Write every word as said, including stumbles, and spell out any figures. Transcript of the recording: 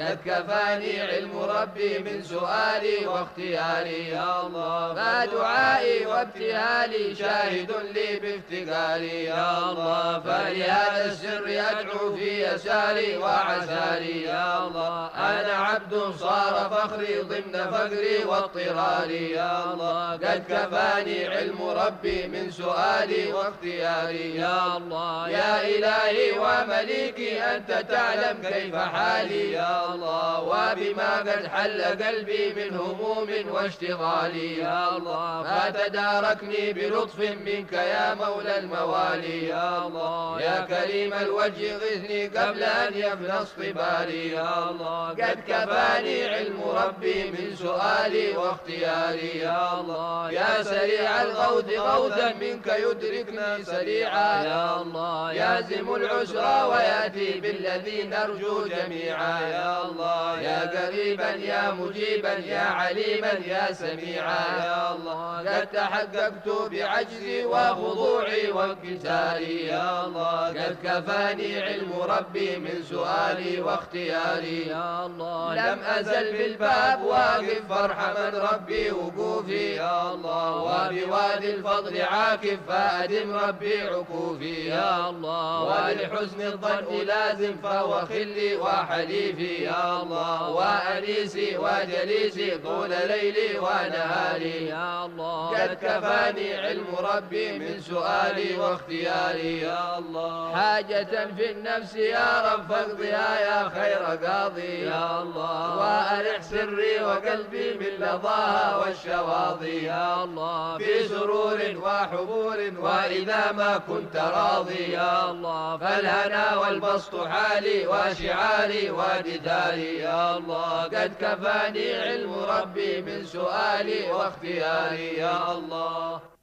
قد كفاني علم ربي من سؤالي واختياري يا الله، فدعائي وابتهالي شاهد لي بافتقاري يا الله، فلهذا السر أدعو في يساري وعساري يا الله، أنا عبد صار فخري ضمن فقري واضطراري يا الله، قد كفاني علم ربي من سؤالي واختياري يا الله، يا إلهي ومليكي أنت تعلم كيف حالي يا الله، وبما قد حل قلبي من هموم واشتغالي يا الله، فتداركني بلطف منك يا مولى الموالي يا الله، يا كريم الوجه غثني قبل أن يفنى اصطباري يا الله، قد كفاني علم ربي من سؤالي واختياري يا الله، يا سريع الغوث غوثا منك يدركني سريعا يا الله، يازم العسرى ويأتي بالذي نرجو جميعا يا الله، يا قريبا يا مجيبا يا عليما يا سميعا يا الله، قد تحققت بعجزي وخضوعي وانكساري يا الله، قد كفاني علم ربي من سؤالي واختياري يا الله، لم أزل بالباب واقف فارحمن ربي وقوفي يا الله، وبوادي الفضل عاكف فأدم ربي عكوفي يا الله، ولحسن الظن لازم فهو خلي وحليفي يا الله، وأنيسي وجليسي طول ليلي ونهاري يا الله، قد كفاني علم ربي من سؤالي واختياري يا الله، حاجة في النفس يا رب فاقضها يا خير قاضي يا الله، وأرح سري وقلبي من لظاها والشواضي يا الله، في سرور وحبور وإذا ما كنت راضي يا الله، فالهنا والبسط حالي وشعاري ودثاري يا الله، قد كفاني علم ربي من سؤالي واختياري يا الله.